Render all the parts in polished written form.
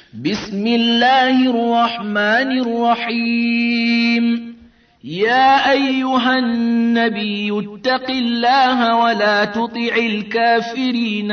بسم الله الرحمن الرحيم. يا أيها النبي اتق الله ولا تطع الكافرين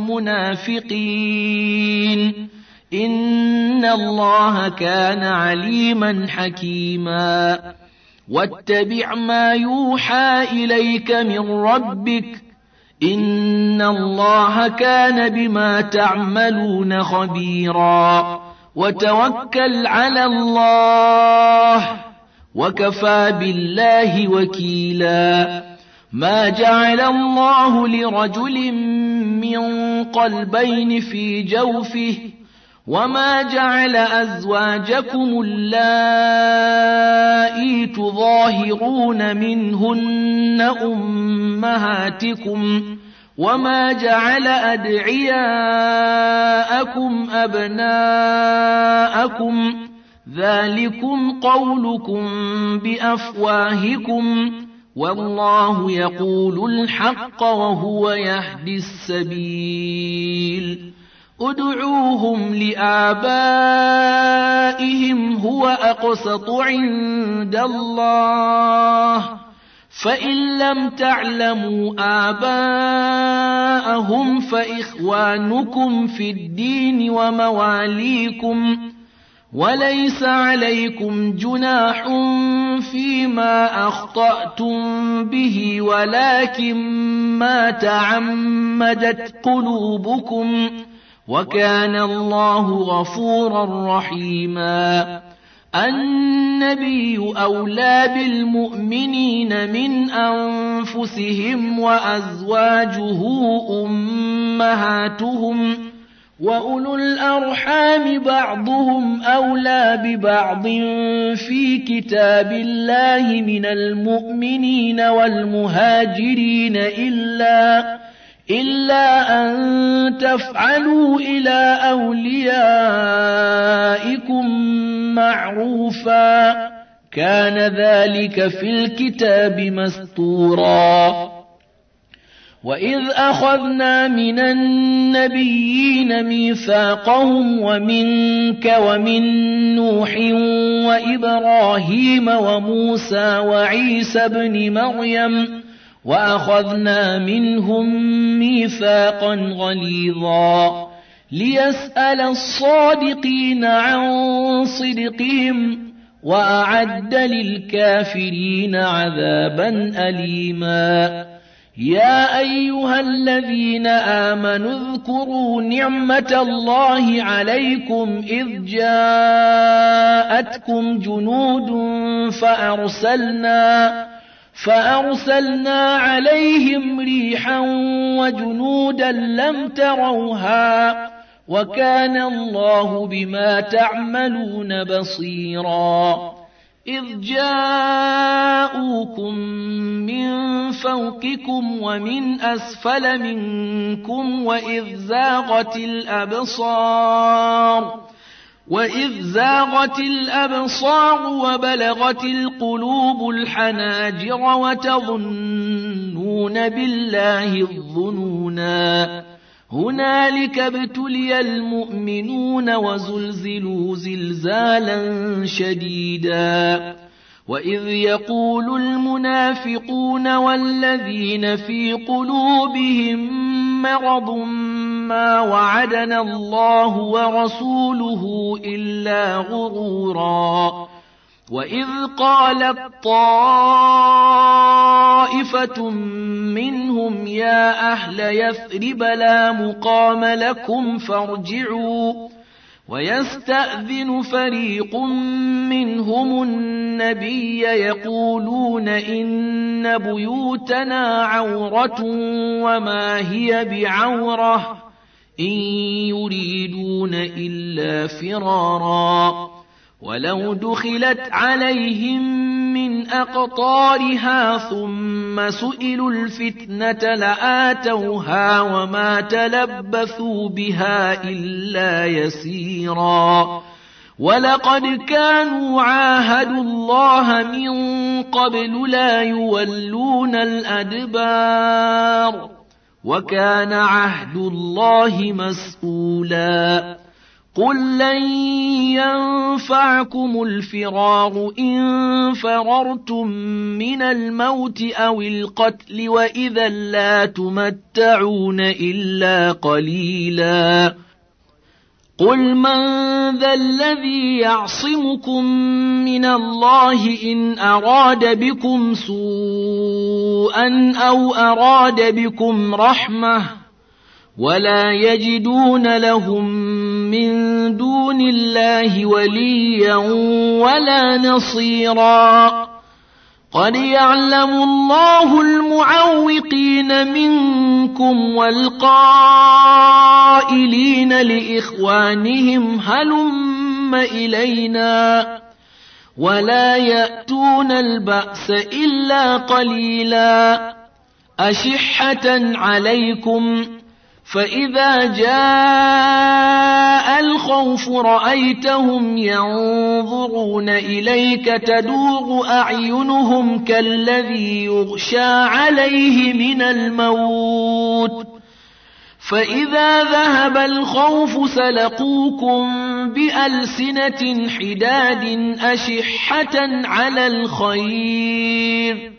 والمنافقين إن الله كان عليما حكيما. واتبع ما يوحى إليك من ربك إن الله كان بما تعملون خبيرا. وتوكل على الله وكفى بالله وكيلا. ما جعل الله لرجل من قلبين في جوفه وما جعل أزواجكم اللائي تظاهرون منهن أمهاتكم وما جعل أدعياءكم أبناءكم ذلكم قولكم بأفواهكم والله يقول الحق وهو يهدي السبيل. ادعوهم لآبائهم هو أقسط عند الله فإن لم تعلموا آباءهم فإخوانكم في الدين ومواليكم وليس عليكم جناح فيما أخطأتم به ولكن ما تعمدت قلوبكم وكان الله غفورا رحيما. النبي أولى بالمؤمنين من أنفسهم وأزواجه أمهاتهم وأولو الأرحام بعضهم أولى ببعض في كتاب الله من المؤمنين والمهاجرين إلا أن تفعلوا إلى أوليائكم معروفا كان ذلك في الكتاب مسطورا. وإذ أخذنا من النبيين ميثاقهم ومنك ومن نوح وإبراهيم وموسى وعيسى بن مريم وأخذنا منهم ميثاقا غليظا ليسأل الصادقين عن صدقهم وأعد للكافرين عذابا أليما. يا أيها الذين آمنوا اذكروا نعمة الله عليكم إذ جاءتكم جنود فأرسلنا عليهم ريحا وجنودا لم تروها وكان الله بما تعملون بصيرا. إذ جاءوكم من فوقكم ومن أسفل منكم وإذ زاغت الأبصار وبلغت القلوب الحناجر وتظنون بالله الظنونا. هنالك ابتلي المؤمنون وزلزلوا زلزالا شديدا. وإذ يقول المنافقون والذين في قلوبهم مرض ما وعدنا الله ورسوله إلا غرورا. وإذ قالت طائفة منهم يا أهل يثرب لا مقام لكم فارجعوا ويستأذن فريق منهم النبي يقولون إن بيوتنا عورة وما هي بعورة إن يريدون إلا فرارا. ولو دخلت عليهم من أقطارها ثم سئلوا الفتنة لآتوها وما تلبثوا بها إلا يسيرا. ولقد كانوا عاهدوا الله من قبل لا يولون الأدبار وكان عهد الله مسؤولا. قل لن ينفعكم الفرار إن فررتم من الموت أو القتل وإذا لا تمتعون إلا قليلا قل من ذا الذي يعصمكم من الله إن أراد بكم سوءا أو أراد بكم رحمة ولا يجدون لهم من دون الله وليا ولا نصيرا قد يعلم الله المعوقين منكم والقائلين لإخوانهم هلم إلينا ولا يأتون البأس إلا قليلا أشحة عليكم فإذا جاء الخوف رأيتهم ينظرون إليك تدور أعينهم كالذي يغشى عليه من الموت فإذا ذهب الخوف سلقوكم بألسنة حداد أشحة على الخير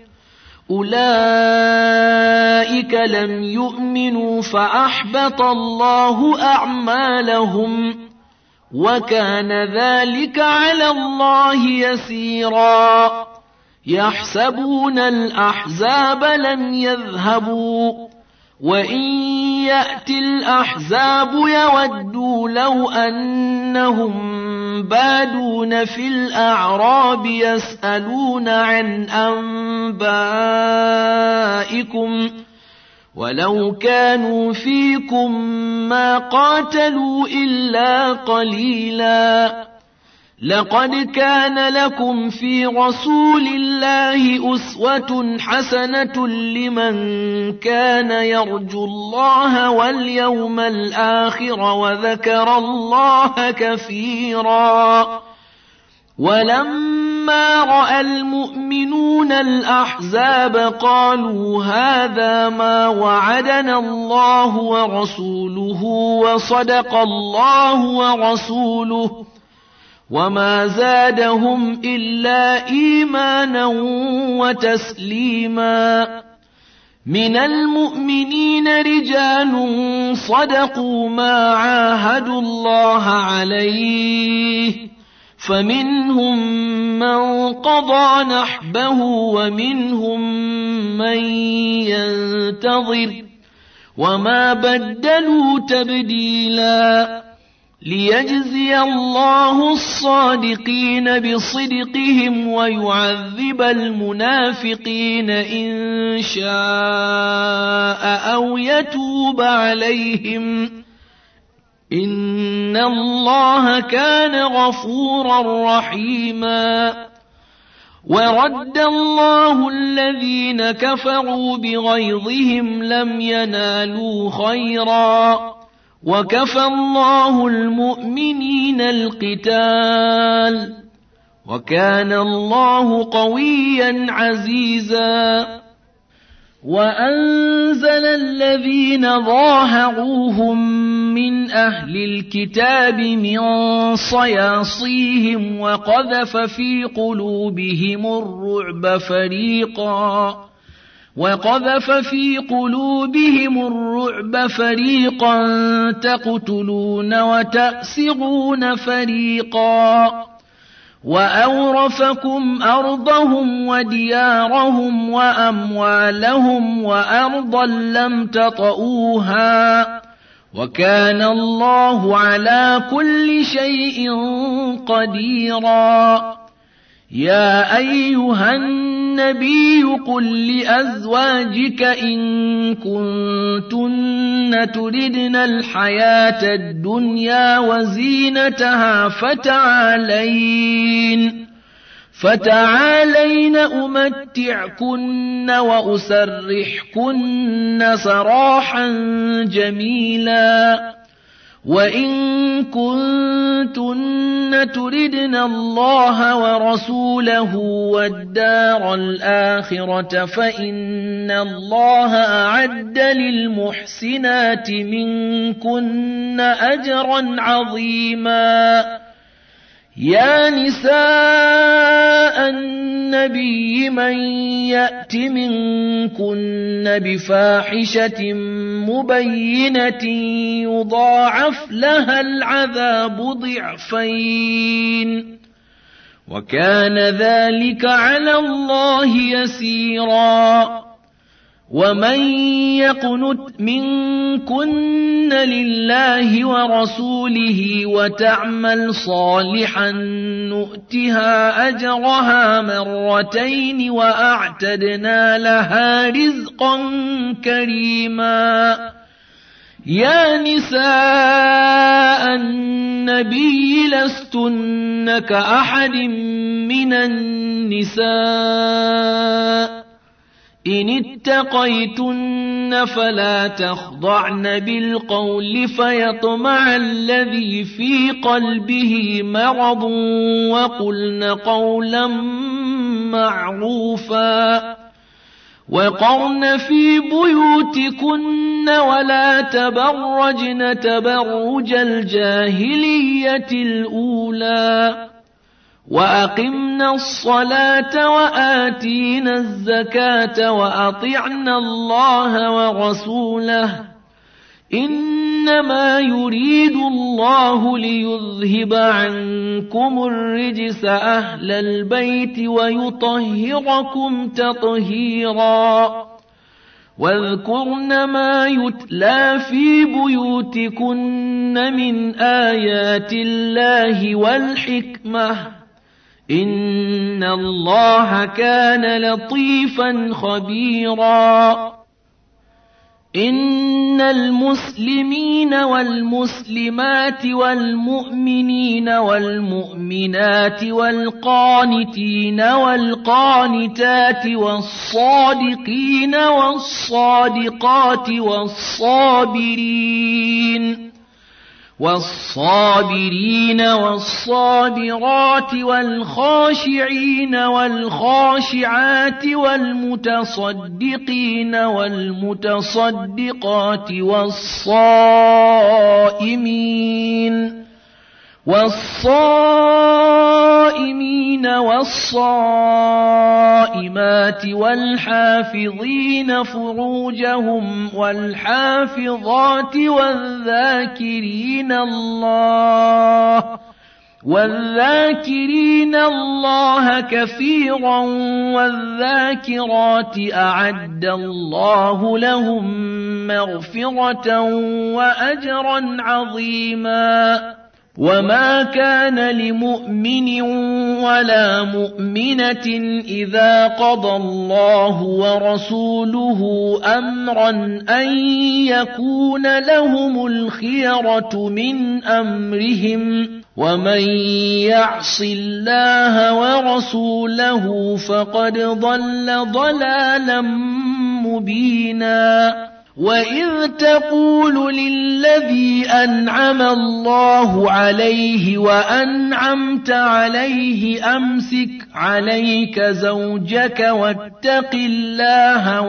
أولئك لم يؤمنوا فأحبط الله أعمالهم وكان ذلك على الله يسيرا يحسبون الأحزاب لم يذهبوا وإن يأتي الأحزاب يودوا لو أنهم بادون في الأعراب يسألون عن أنبائكم ولو كانوا فيكم ما قاتلوا إلا قليلا لقد كان لكم في رسول الله أسوة حسنة لمن كان يرجو الله واليوم الآخر وذكر الله كثيرا ولما رأى المؤمنون الأحزاب قالوا هذا ما وعدنا الله ورسوله وصدق الله ورسوله وما زادهم إلا إيمانا وتسليما من المؤمنين رجال صدقوا ما عاهدوا الله عليه فمنهم من قضى نحبه ومنهم من ينتظر وما بدلوا تبديلا ليجزي الله الصادقين بصدقهم ويعذب المنافقين إن شاء أو يتوب عليهم إن الله كان غفورا رحيما ورد الله الذين كفروا بغيظهم لم ينالوا خيرا وكفى الله المؤمنين القتال وكان الله قويا عزيزا وأنزل الذين ظاهروهم من أهل الكتاب من صياصيهم وقذف في قلوبهم الرعب فريقا تقتلون وتأسرون فريقا وأورثكم أرضهم وديارهم وأموالهم وأرضا لم تطئوها وكان الله على كل شيء قديرا يا أيها النبي قل لأزواجك إن كنتن تردن الحياة الدنيا وزينتها فتعالين أمتعكن وأسرحكن سراحا جميلا وإن كنتن كنتن تردن الله ورسوله والدار الآخرة فإن الله أعد للمحسنات منكن أجرا عظيما يا نساء النبي من يأت منكن بفاحشة مبينة يضاعف لها العذاب ضعفين وكان ذلك على الله يسيرا ومن يقنت منكن لله ورسوله وتعمل صالحا نؤتها أجرها مرتين وأعتدنا لها رزقا كريما يا نساء النبي لستن كأحد من النساء إن اتقيتن فلا تخضعن بالقول فيطمع الذي في قلبه مرض وقلن قولا معروفا وقرن في بيوتكن ولا تبرجن تبرج الجاهلية الأولى وأقمنا الصلاة وآتينا الزكاة وأطعنا الله ورسوله إنما يريد الله ليذهب عنكم الرجس أهل البيت ويطهركم تطهيرا واذكرن ما يتلى في بيوتكن من آيات الله والحكمة إن الله كان لطيفا خبيرا إن المسلمين والمسلمات والمؤمنين والمؤمنات والقانتين والقانتات والصادقين والصادقات والصابرين والصابرات والخاشعين والخاشعات والمتصدقين والمتصدقات والصائمين والصائمات والحافظين فروجهم والحافظات والذاكرين الله كثيرا والذاكرات أعد الله لهم مغفرة وأجرا عظيما وما كان لمؤمن ولا مؤمنة إذا قضى الله ورسوله أمرا أن يكون لهم الخيرة من أمرهم ومن يعص الله ورسوله فقد ضل ضلالا مبينا وإذ تقول للذي أنعم الله عليه وأنعمت عليه أمسك عليك زوجك واتق الله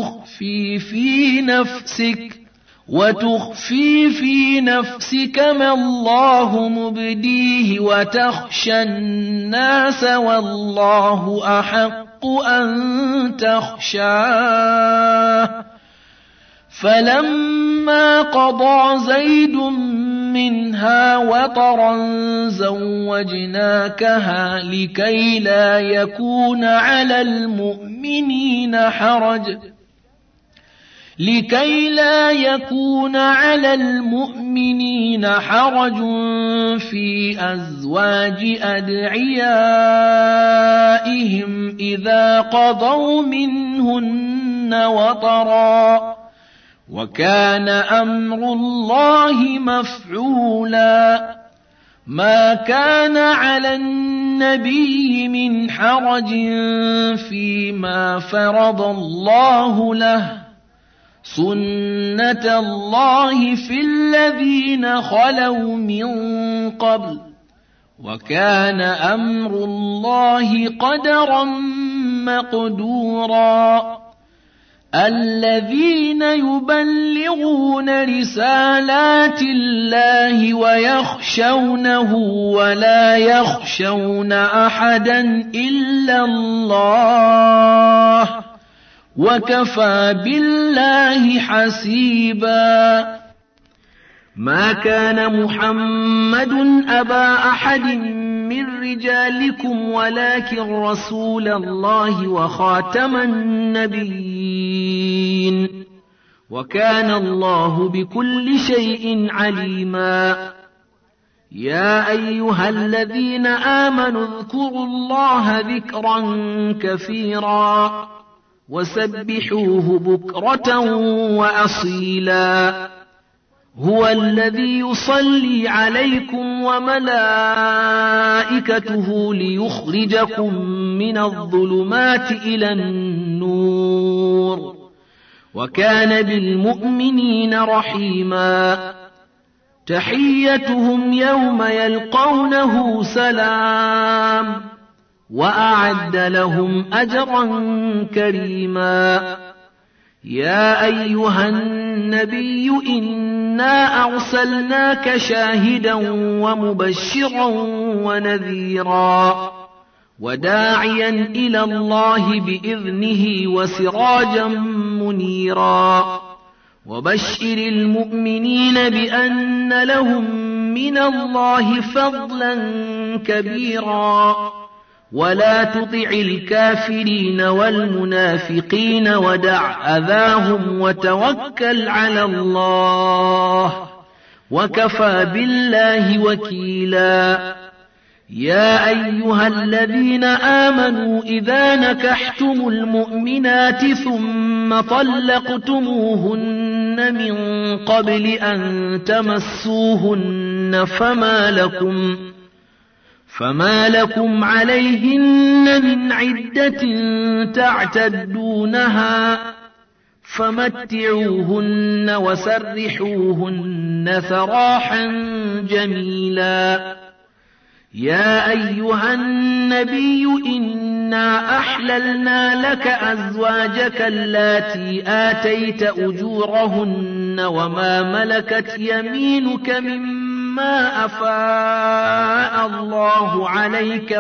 وتخفي في نفسك ما الله مبديه وتخشى الناس والله أحق أن تخشاه فلما قضى زيد منها وطرا زوجناكها لكي لا يكون على المؤمنين حرج في أزواج أدعيائهم إذا قضوا منهن وطرا وكان أمر الله مفعولا ما كان على النبي من حرج فيما فرض الله له سنة الله في الذين خلوا من قبل وكان أمر الله قدرا مقدورا الذين يبلغون رسالات الله ويخشونه ولا يخشون أحدا إلا الله وكفى بالله حسيبا ما كان محمد أبا أحد من رجالكم ولكن رسول الله وخاتم النبيين وكان الله بكل شيء عليما يا أيها الذين آمنوا اذكروا الله ذكرا كثيرا وسبحوه بكرة وأصيلا هو الذي يصلي عليكم وملائكته ليخرجكم من الظلمات إلى النور وكان بالمؤمنين رحيما تحيتهم يوم يلقونه سلام وأعد لهم أجرا كريما يا أيها النبي إنا أرسلناك شاهدا ومبشرا ونذيرا وداعيا إلى الله بإذنه وسراجا منيرا وبشر المؤمنين بأن لهم من الله فضلا كبيرا ولا تطع الكافرين والمنافقين ودع أذاهم وتوكل على الله وكفى بالله وكيلا يا أيها الذين آمنوا إذا نكحتم المؤمنات ثم طلقتموهن من قبل أن تمسوهن فما لكم عليهن من عدة تعتدونها فمتعوهن وسرحوهن سراحا جميلا يا أيها النبي إنا أحللنا لك أزواجك اللاتي آتيت أجورهن وما ملكت يمينك مما أفاء الله عليك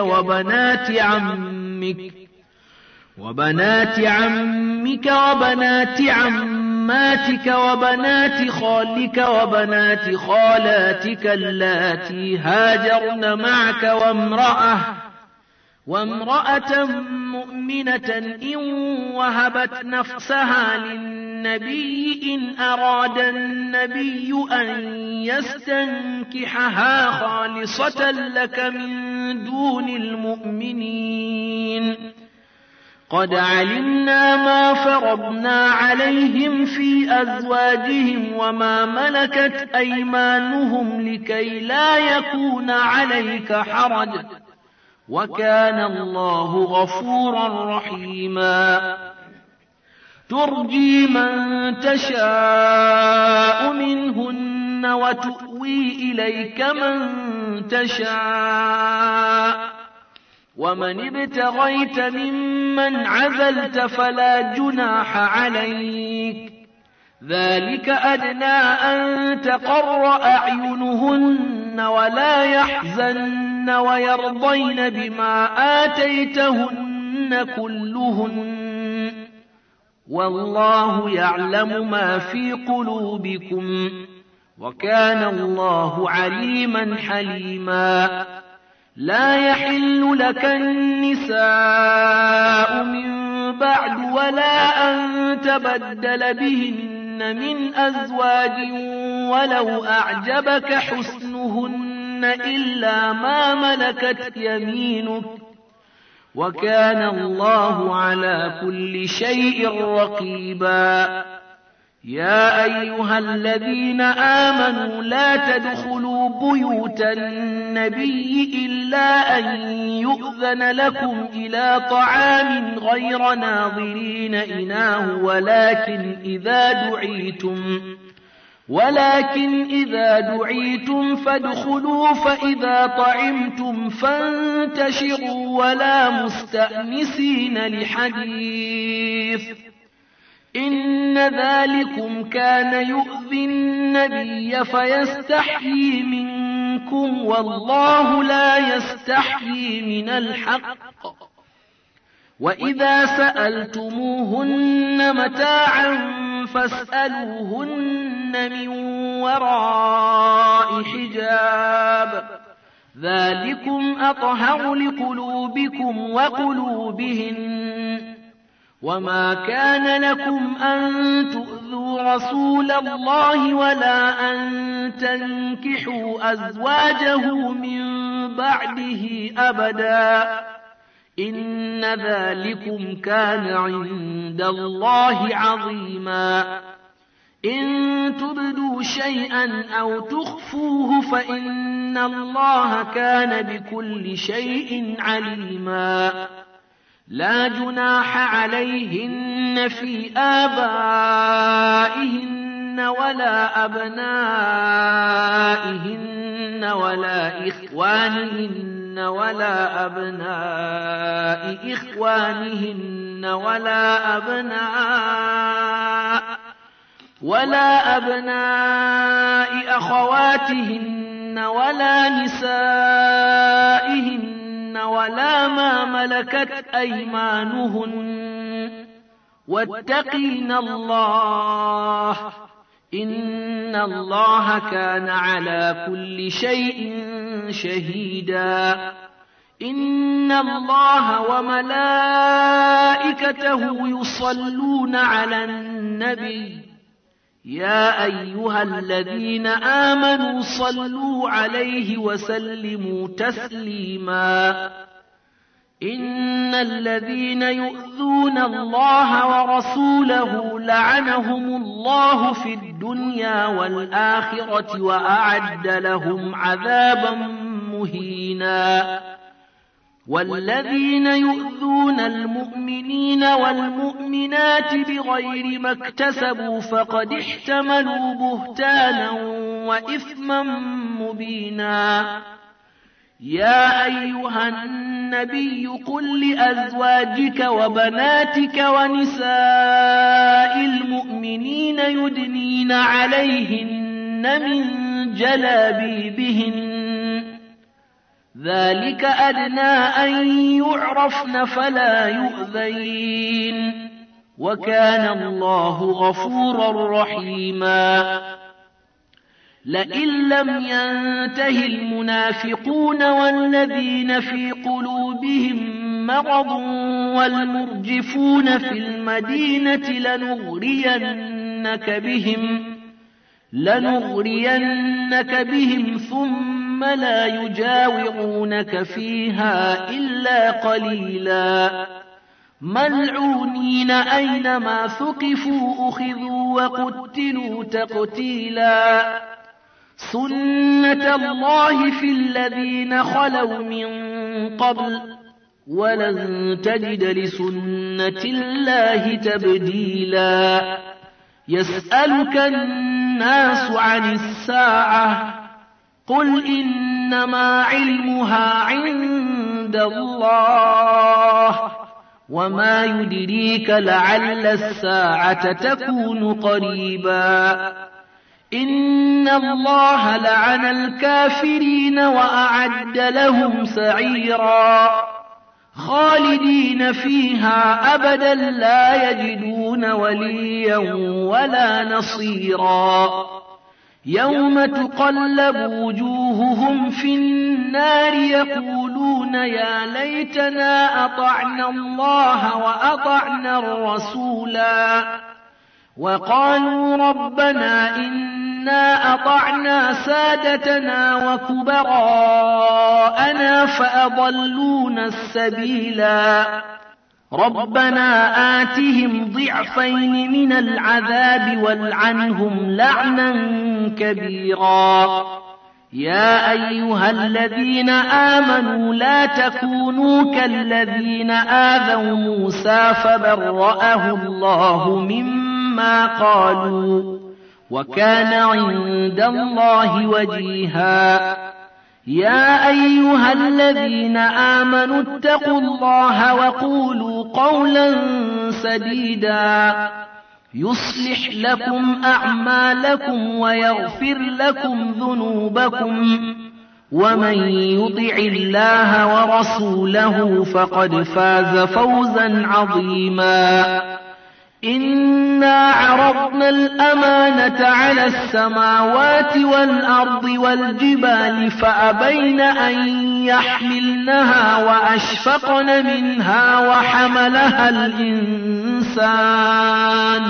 وبنات عمك وبنات عماتك وبنات خالك وبنات خالاتك اللاتي هاجرن معك وامرأة مؤمنة إن وهبت نفسها للنبي إن أراد النبي أن يستنكحها خالصة لك من دون المؤمنين قد علمنا ما فرضنا عليهم في أزواجهم وما ملكت أيمانهم لكي لا يكون عليك حرج وكان الله غفورا رحيما ترجي من تشاء منهن وتؤوي إليك من تشاء ومن ابتغيت ممن عزلت فلا جناح عليك ذلك أدنى أن تقر أعينهن ولا يحزن ويرضين بما آتيتهن كلهن والله يعلم ما في قلوبكم وكان الله عليما حليما لا يحل لك النساء من بعد ولا أن تبدل بهن من أزواج ولو أعجبك حسنهن إلا ما ملكت يمينك وكان الله على كل شيء رقيبا يا أيها الذين آمنوا لا تدخلوا بيوت النبي إلا أن يؤذن لكم إلى طعام غير ناظرين إناه ولكن إذا دعيتم فادخلوا فإذا طعمتم فانتشروا ولا مستأنسين لحديث إن ذلكم كان يؤذي النبي فيستحيي منكم والله لا يستحيي من الحق وإذا سألتموهن متاعا فاسألوهن من وراء حجاب ذلكم أطهر لقلوبكم وقلوبهن وما كان لكم أن تؤذوا رسول الله ولا أن تنكحوا أزواجه من بعده أبدا إن ذلكم كان عند الله عظيما إن تبدوا شيئا أو تخفوه فإن الله كان بكل شيء عليما لا جناح عليهن في آبائهن ولا أبنائهن ولا إخوانهن ولا أبناء إخوانهن ولا أبناء أخواتهن ولا نسائهن ولا ما ملكت أيمانهن واتقين الله إن الله كان على كل شيء شهيدا إن الله وملائكته يصلون على النبي يا أيها الذين آمنوا صلوا عليه وسلموا تسليما إن الذين يؤذون الله ورسوله لعنهم الله في الدنيا والآخرة وأعد لهم عذابا مهينا والذين يؤذون المؤمنين والمؤمنات بغير ما اكتسبوا فقد احتملوا بهتانا وإثما مبينا يا أيها النبي قل لأزواجك وبناتك ونساء المؤمنين يدنين عليهن من جلابيبهن ذلك أدنى أن يعرفن فلا يؤذين وكان الله غفورا رحيما لئن لم ينته المنافقون والذين في قلوبهم مرض والمرجفون في المدينة لنغرينك بهم ثم لا يجاورونك فيها إلا قليلا ملعونين أينما ثقفوا أخذوا وقتلوا تقتيلا سنة الله في الذين خلوا من قبل ولن تجد لسنة الله تبديلا يسألك الناس عن الساعة قل إنما علمها عند الله وما يدريك لعل الساعة تكون قريبا إن الله لعن الكافرين وأعد لهم سعيرا خالدين فيها أبدا لا يجدون وليا ولا نصيرا يوم تقلب وجوههم في النار يقولون يا ليتنا أطعنا الله وأطعنا الرسولا وقالوا ربنا إنا أطعنا سادتنا وكبراءنا فأضلونا السبيلا ربنا آتهم ضعفين من العذاب والعنهم لعنا كبيرا يا أيها الذين آمنوا لا تكونوا كالذين آذوا موسى فبرأه الله مما قالوا وكان عند الله وجيها. يا أيها الذين آمنوا اتقوا الله وقولوا قولا سديدا يصلح لكم أعمالكم ويغفر لكم ذنوبكم ومن يطع الله ورسوله فقد فاز فوزا عظيما. إنا عرضنا الأمانة على السماوات والأرض والجبال فأبين أن يحملنها وأشفقن منها وحملها الإنسان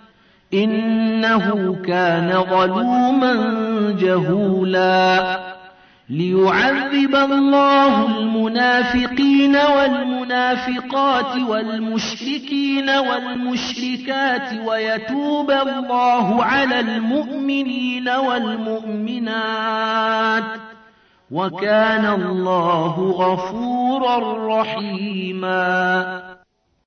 إنه كان ظلوما جهولا. ليعذب الله المنافقين والمنافقات والمشركين والمشركات ويتوب الله على المؤمنين والمؤمنات وكان الله غفورا رحيما.